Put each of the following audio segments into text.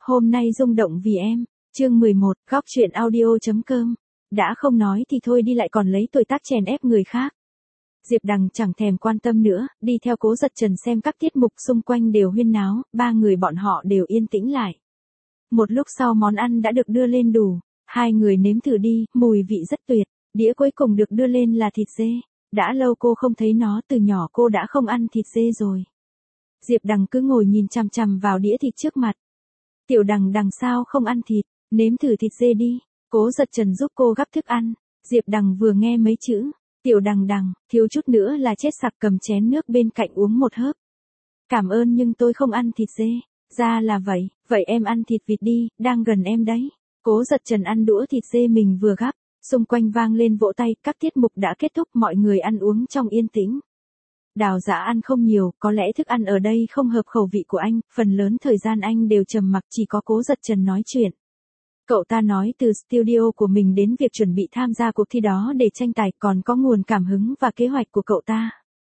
Hôm nay rung động vì em. Chương 11, góc truyện audio.com. Đã không nói thì thôi đi lại còn lấy tuổi tác chèn ép người khác. Diệp Đằng chẳng thèm quan tâm nữa, đi theo Cố Giật Trần xem các tiết mục xung quanh đều huyên náo, ba người bọn họ đều yên tĩnh lại. Một lúc sau món ăn đã được đưa lên đủ, hai người nếm thử đi, mùi vị rất tuyệt, đĩa cuối cùng được đưa lên là thịt dê. Đã lâu cô không thấy nó, từ nhỏ cô đã không ăn thịt dê rồi. Diệp Đằng cứ ngồi nhìn chằm chằm vào đĩa thịt trước mặt. Tiểu Đằng đằng sao không ăn thịt, nếm thử thịt dê đi. Cố Giật Trần giúp cô gắp thức ăn. Diệp Đằng vừa nghe mấy chữ Tiểu Đằng đằng, thiếu chút nữa là chết sặc, cầm chén nước bên cạnh uống một hớp. Cảm ơn nhưng tôi không ăn thịt dê. Ra là vậy, vậy em ăn thịt vịt đi, đang gần em đấy. Cố Giật Trần ăn đũa thịt dê mình vừa gắp, xung quanh vang lên vỗ tay, các tiết mục đã kết thúc, mọi người ăn uống trong yên tĩnh. Đào Dã ăn không nhiều, có lẽ thức ăn ở đây không hợp khẩu vị của anh, phần lớn thời gian anh đều trầm mặc, chỉ có Cố Giật Trần nói chuyện. Cậu ta nói từ studio của mình đến việc chuẩn bị tham gia cuộc thi đó để tranh tài, còn có nguồn cảm hứng và kế hoạch của cậu ta.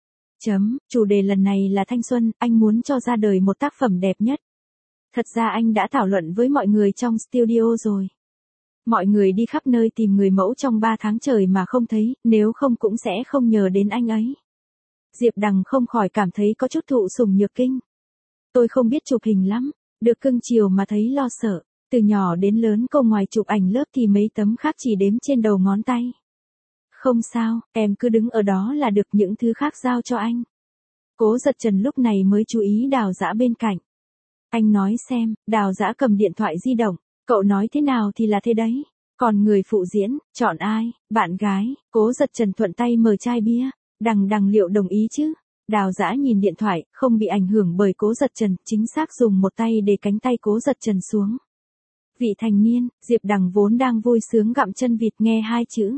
Chủ đề lần này là thanh xuân, anh muốn cho ra đời một tác phẩm đẹp nhất. Thật ra anh đã thảo luận với mọi người trong studio rồi. Mọi người đi khắp nơi tìm người mẫu trong 3 tháng trời mà không thấy, nếu không cũng sẽ không nhờ đến anh ấy. Diệp Đằng không khỏi cảm thấy có chút thụ sủng nhược kinh. Tôi không biết chụp hình lắm, được cưng chiều mà thấy lo sợ. Từ nhỏ đến lớn cô ngoài chụp ảnh lớp thì mấy tấm khác chỉ đếm trên đầu ngón tay. Không sao, em cứ đứng ở đó là được, những thứ khác giao cho anh. Cố Giật Trần lúc này mới chú ý Đào Dã bên cạnh. Anh nói xem, Đào Dã cầm điện thoại di động, cậu nói thế nào thì là thế đấy. Còn người phụ diễn, chọn ai, bạn gái? Cố Giật Trần thuận tay mở chai bia. Đằng liệu đồng ý chứ? Đào Dã nhìn điện thoại, không bị ảnh hưởng bởi Cố Giật Trần, chính xác dùng một tay để cánh tay Cố Giật Trần xuống. Vị thành niên, Diệp Đằng vốn đang vui sướng gặm chân vịt nghe hai chữ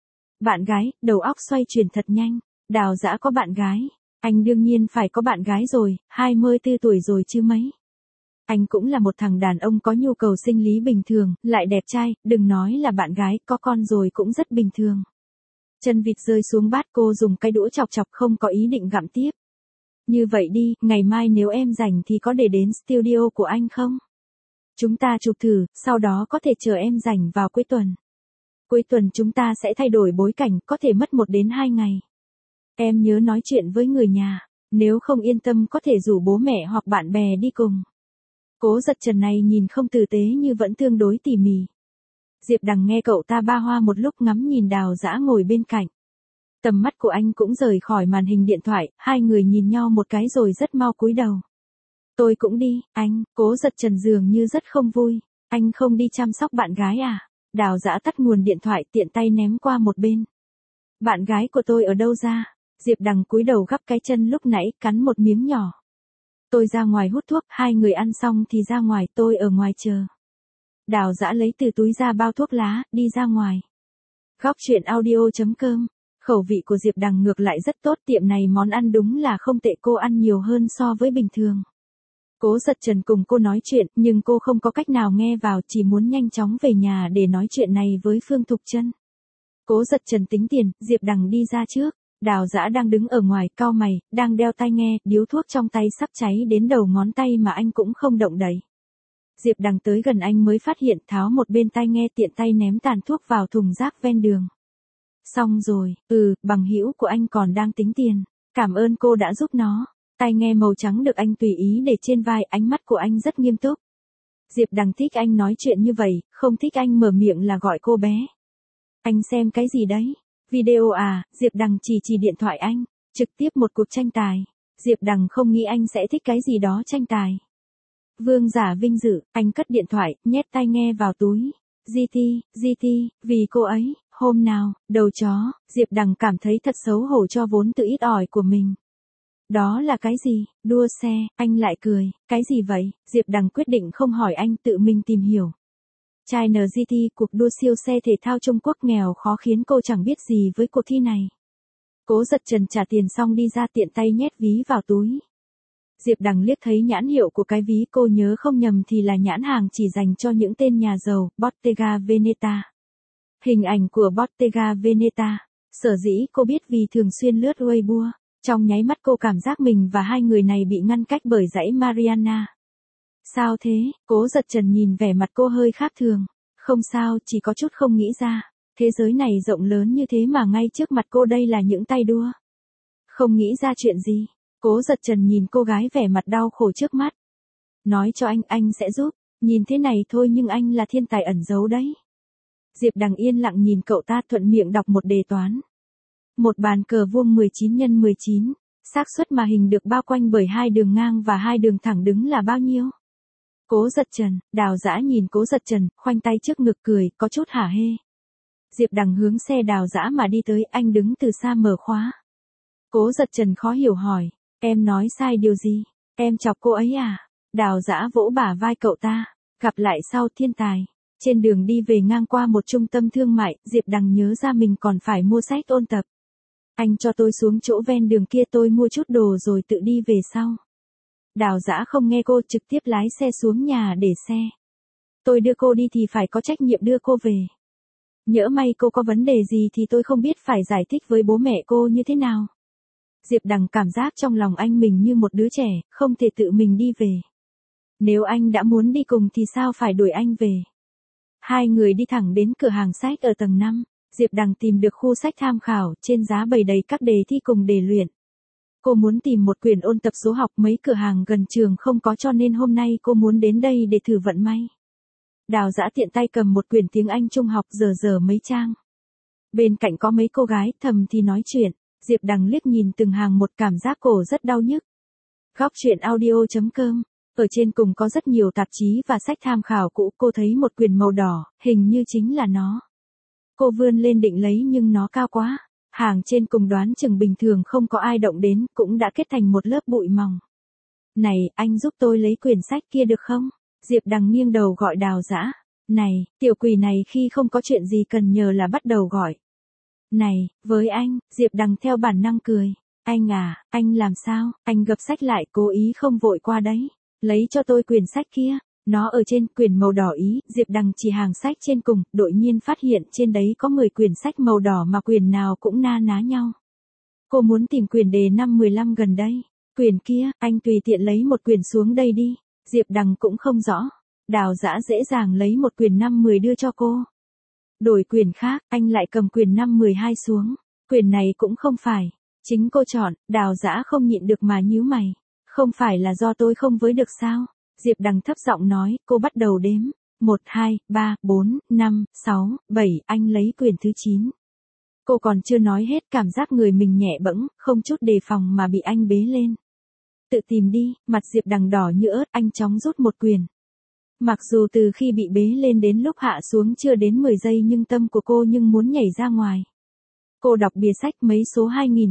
bạn gái, đầu óc xoay chuyển thật nhanh. Đào Dã có bạn gái? Anh đương nhiên phải có bạn gái rồi, 24 tuổi rồi chứ mấy. Anh cũng là một thằng đàn ông có nhu cầu sinh lý bình thường, lại đẹp trai, đừng nói là bạn gái, có con rồi cũng rất bình thường. Chân vịt rơi xuống bát, cô dùng cái đũa chọc chọc, không có ý định gặm tiếp. Như vậy đi, ngày mai nếu em rảnh thì có để đến studio của anh không? Chúng ta chụp thử, sau đó có thể chờ em rảnh vào cuối tuần. Cuối tuần chúng ta sẽ thay đổi bối cảnh, có thể mất 1 đến 2 ngày. Em nhớ nói chuyện với người nhà, nếu không yên tâm có thể rủ bố mẹ hoặc bạn bè đi cùng. Cố Giật Trần này nhìn không tử tế như vẫn tương đối tỉ mỉ. Diệp Đằng nghe cậu ta ba hoa một lúc, ngắm nhìn Đào Dã ngồi bên cạnh. Tầm mắt của anh cũng rời khỏi màn hình điện thoại, hai người nhìn nhau một cái rồi rất mau cúi đầu. Tôi cũng đi, anh. Cố Giật Trần dường như rất không vui. Anh không đi chăm sóc bạn gái à? Đào Dã tắt nguồn điện thoại, tiện tay ném qua một bên. Bạn gái của tôi ở đâu ra? Diệp Đằng cúi đầu gắp cái chân lúc nãy, cắn một miếng nhỏ. Tôi ra ngoài hút thuốc, hai người ăn xong thì ra ngoài, tôi ở ngoài chờ. Đào Dã lấy từ túi ra bao thuốc lá, đi ra ngoài. Góc truyện audio.com. Khẩu vị của Diệp Đằng ngược lại rất tốt, tiệm này món ăn đúng là không tệ, cô ăn nhiều hơn so với bình thường. Cố Giật Trần cùng cô nói chuyện, nhưng cô không có cách nào nghe vào, chỉ muốn nhanh chóng về nhà để nói chuyện này với Phương Thục Chân. Cố Giật Trần tính tiền, Diệp Đằng đi ra trước. Đào Dã đang đứng ở ngoài, cau mày, đang đeo tai nghe, điếu thuốc trong tay sắp cháy đến đầu ngón tay mà anh cũng không động đậy. Diệp Đằng tới gần anh mới phát hiện, tháo một bên tai nghe, tiện tay ném tàn thuốc vào thùng rác ven đường. Xong rồi, bằng hữu của anh còn đang tính tiền. Cảm ơn cô đã giúp nó. Tai nghe màu trắng được anh tùy ý để trên vai, ánh mắt của anh rất nghiêm túc. Diệp Đằng thích anh nói chuyện như vậy, không thích anh mở miệng là gọi cô bé. Anh xem cái gì đấy? Video à? Diệp Đằng chỉ điện thoại anh. Trực tiếp một cuộc tranh tài. Diệp Đằng không nghĩ anh sẽ thích cái gì đó tranh tài. Vương giả vinh dự, anh cất điện thoại, nhét tai nghe vào túi. GT, vì cô ấy, hôm nào, đầu chó. Diệp Đằng cảm thấy thật xấu hổ cho vốn tự ít ỏi của mình. Đó là cái gì? Đua xe, anh lại cười. Cái gì vậy? Diệp Đằng quyết định không hỏi anh, tự mình tìm hiểu. China GT, cuộc đua siêu xe thể thao Trung Quốc nghèo khó khiến cô chẳng biết gì với cuộc thi này. Cố Giật Trần trả tiền xong đi ra, tiện tay nhét ví vào túi. Diệp Đằng liếc thấy nhãn hiệu của cái ví, cô nhớ không nhầm thì là nhãn hàng chỉ dành cho những tên nhà giàu, Bottega Veneta. Hình ảnh của Bottega Veneta. Sở dĩ cô biết vì thường xuyên lướt Weibo. Trong nháy mắt cô cảm giác mình và hai người này bị ngăn cách bởi dãy Mariana. Sao thế? Cố Giật Trần nhìn vẻ mặt cô hơi khác thường. Không sao, chỉ có chút không nghĩ ra. Thế giới này rộng lớn như thế mà ngay trước mặt cô đây là những tay đua. Không nghĩ ra chuyện gì. Cố Giật Trần nhìn cô gái vẻ mặt đau khổ trước mắt. Nói cho anh sẽ giúp. Nhìn thế này thôi nhưng anh là thiên tài ẩn giấu đấy. Diệp Đằng yên lặng nhìn cậu ta thuận miệng đọc một đề toán. Một bàn cờ vuông 19 x 19, xác suất mà hình được bao quanh bởi hai đường ngang và hai đường thẳng đứng là bao nhiêu? Cố Giật Trần, Đào Dã nhìn Cố Giật Trần, khoanh tay trước ngực cười, có chút hả hê. Diệp Đằng hướng xe Đào Dã mà đi tới, anh đứng từ xa mở khóa. Cố Giật Trần khó hiểu hỏi, em nói sai điều gì? Em chọc cô ấy à? Đào Dã vỗ bả vai cậu ta, gặp lại sau thiên tài. Trên đường đi về ngang qua một trung tâm thương mại, Diệp Đằng nhớ ra mình còn phải mua sách ôn tập. Anh cho tôi xuống chỗ ven đường kia tôi mua chút đồ rồi tự đi về sau. Đào Dã không nghe cô trực tiếp lái xe xuống nhà để xe. Tôi đưa cô đi thì phải có trách nhiệm đưa cô về. Nhỡ may cô có vấn đề gì thì tôi không biết phải giải thích với bố mẹ cô như thế nào. Diệp Đằng cảm giác trong lòng anh mình như một đứa trẻ, không thể tự mình đi về. Nếu anh đã muốn đi cùng thì sao phải đuổi anh về. Hai người đi thẳng đến cửa hàng sách ở tầng 5. Diệp Đằng tìm được khu sách tham khảo, trên giá bày đầy các đề thi cùng đề luyện. Cô muốn tìm một quyển ôn tập số học, mấy cửa hàng gần trường không có cho nên hôm nay cô muốn đến đây để thử vận may. Đào Dã tiện tay cầm một quyển tiếng Anh trung học dở mấy trang. Bên cạnh có mấy cô gái thầm thì nói chuyện, Diệp Đằng liếc nhìn từng hàng một cảm giác cổ rất đau nhức. Góc truyện audio.com. Ở trên cùng có rất nhiều tạp chí và sách tham khảo cũ, cô thấy một quyển màu đỏ, hình như chính là nó. Cô vươn lên định lấy nhưng nó cao quá. Hàng trên cùng đoán chừng bình thường không có ai động đến, cũng đã kết thành một lớp bụi mỏng. Này, anh giúp tôi lấy quyển sách kia được không? Diệp Đằng nghiêng đầu gọi Đào Dã. Này, tiểu quỷ này khi không có chuyện gì cần nhờ là bắt đầu gọi. Này, với anh, Diệp Đằng theo bản năng cười. Anh à, anh làm sao? Anh gập sách lại, cố ý không vội qua đấy. Lấy cho tôi quyển sách kia. Nó ở trên quyển màu đỏ ý, Diệp Đằng chỉ hàng sách trên cùng, đột nhiên phát hiện trên đấy có 10 quyển sách màu đỏ mà quyển nào cũng na ná nhau. Cô muốn tìm quyển đề năm 15 gần đây. Quyển kia, anh tùy tiện lấy một quyển xuống đây đi. Diệp Đằng cũng không rõ. Đào Dã dễ dàng lấy một quyển 5-10 đưa cho cô. Đổi quyển khác, anh lại cầm quyển 5-12 xuống. Quyển này cũng không phải. Chính cô chọn, Đào Dã không nhịn được mà nhíu mày. Không phải là do tôi không với được sao? Diệp Đằng thấp giọng nói, cô bắt đầu đếm. 1, 2, 3, 4, 5, 6, 7, anh lấy quyển thứ 9. Cô còn chưa nói hết cảm giác người mình nhẹ bẫng, không chút đề phòng mà bị anh bế lên. Tự tìm đi, mặt Diệp Đằng đỏ như ớt, anh chóng rút một quyển. Mặc dù từ khi bị bế lên đến lúc hạ xuống chưa đến 10 giây nhưng tâm của cô nhưng muốn nhảy ra ngoài. Cô đọc bìa sách mấy số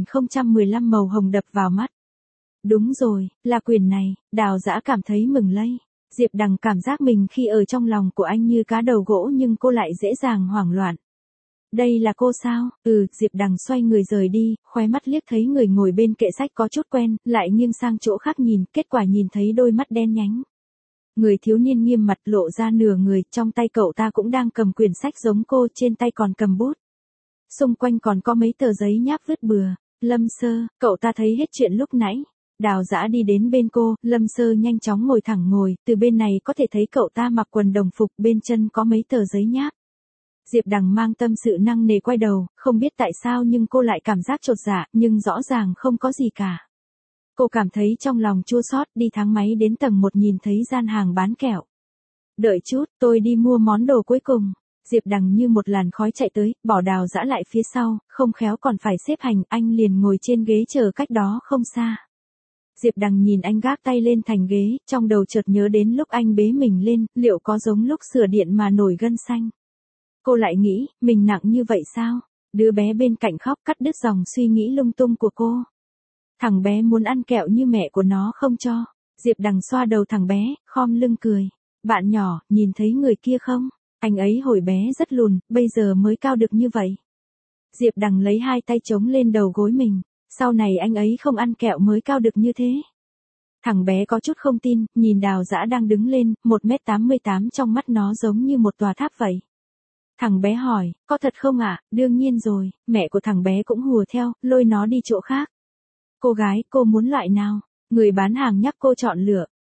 2015 màu hồng đập vào mắt. Đúng rồi, là quyển này. Đào Dã cảm thấy mừng lây. Diệp Đằng cảm giác mình khi ở trong lòng của anh như cá đầu gỗ nhưng cô lại dễ dàng hoảng loạn. Đây là cô sao? Diệp Đằng xoay người rời đi, khóe mắt liếc thấy người ngồi bên kệ sách có chút quen, lại nghiêng sang chỗ khác nhìn, kết quả nhìn thấy đôi mắt đen nhánh. Người thiếu niên nghiêm mặt lộ ra nửa người, trong tay cậu ta cũng đang cầm quyển sách giống cô, trên tay còn cầm bút. Xung quanh còn có mấy tờ giấy nháp vứt bừa. Lâm Sơ, cậu ta thấy hết chuyện lúc nãy. Đào Dã đi đến bên cô, Lâm Sơ nhanh chóng ngồi thẳng ngồi, từ bên này có thể thấy cậu ta mặc quần đồng phục, bên chân có mấy tờ giấy nháp. Diệp Đằng mang tâm sự nặng nề quay đầu, không biết tại sao nhưng cô lại cảm giác chột dạ, nhưng rõ ràng không có gì cả. Cô cảm thấy trong lòng chua xót, đi thang máy đến tầng 1 nhìn thấy gian hàng bán kẹo. Đợi chút, tôi đi mua món đồ cuối cùng. Diệp Đằng như một làn khói chạy tới, bỏ Đào Dã lại phía sau, không khéo còn phải xếp hành, anh liền ngồi trên ghế chờ cách đó không xa. Diệp Đằng nhìn anh gác tay lên thành ghế, trong đầu chợt nhớ đến lúc anh bế mình lên, liệu có giống lúc sửa điện mà nổi gân xanh. Cô lại nghĩ, mình nặng như vậy sao? Đứa bé bên cạnh khóc cắt đứt dòng suy nghĩ lung tung của cô. Thằng bé muốn ăn kẹo như mẹ của nó không cho. Diệp Đằng xoa đầu thằng bé, khom lưng cười. Bạn nhỏ, nhìn thấy người kia không? Anh ấy hồi bé rất lùn, bây giờ mới cao được như vậy. Diệp Đằng lấy hai tay chống lên đầu gối mình. Sau này anh ấy không ăn kẹo mới cao được như thế. Thằng bé có chút không tin, nhìn Đào Dã đang đứng lên, 1m88 trong mắt nó giống như một tòa tháp vậy. Thằng bé hỏi, có thật không ạ? Đương nhiên rồi, mẹ của thằng bé cũng hùa theo, lôi nó đi chỗ khác. Cô gái, cô muốn loại nào? Người bán hàng nhắc cô chọn lựa.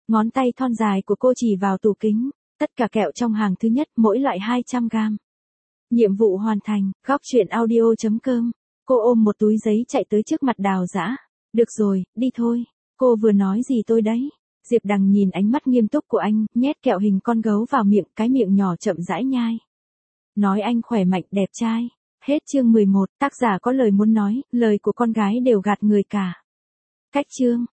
Ngón tay thon dài của cô chỉ vào tủ kính. Tất cả kẹo trong hàng thứ nhất, mỗi loại 200 gram. Nhiệm vụ hoàn thành, góc chuyện audio.com. Cô ôm một túi giấy chạy tới trước mặt Đào Dã. Được rồi, đi thôi. Cô vừa nói gì tôi đấy? Diệp Đằng nhìn ánh mắt nghiêm túc của anh, nhét kẹo hình con gấu vào miệng, cái miệng nhỏ chậm rãi nhai. Nói anh khỏe mạnh, đẹp trai. Hết chương 11, tác giả có lời muốn nói, lời của con gái đều gạt người cả. Cách chương.